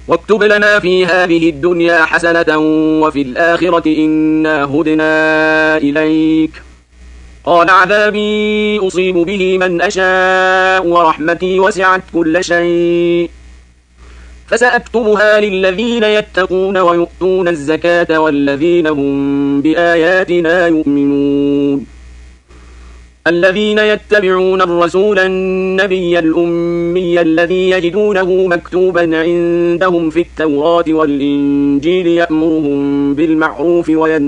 واكتب لنا في هذه الدنيا حسنة وفي الآخرة إنا هدنا إليك. قال عذابي أصيب به من أشاء ورحمتي وسعت كل شيء فسأكتبها للذين يتقون ويؤتون الزكاة والذين هم بآياتنا يؤمنون. الذين يتبعون الرسول النبي الأمي الذي يجدونه مكتوبا عندهم في التوراة والإنجيل يأمرهم بالمعروف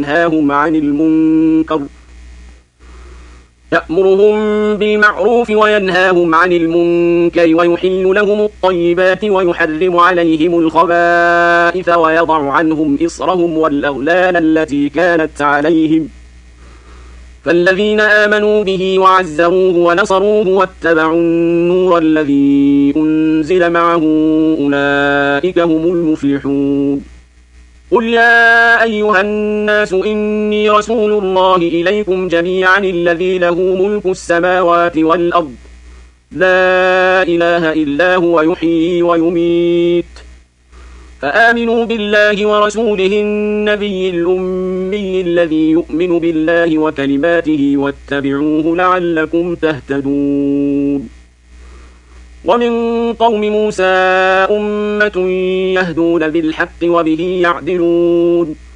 وينهاهم عن المنكر ويحل لهم الطيبات ويحرم عليهم الخبائث ويضع عنهم إصرهم والأغلال التي كانت عليهم. فالذين آمنوا به وعزروه ونصروه واتبعوا النور الذي أنزل معه أولئك هم المفلحون. قل يا أيها الناس إني رسول الله إليكم جميعا الذي له ملك السماوات والأرض لا إله إلا هو يحيي ويميت فآمنوا بالله ورسوله النبي الأمي الذي يؤمن بالله وكلماته واتبعوه لعلكم تهتدون. ومن قوم موسى أمة يهدون بالحق وبه يعدلون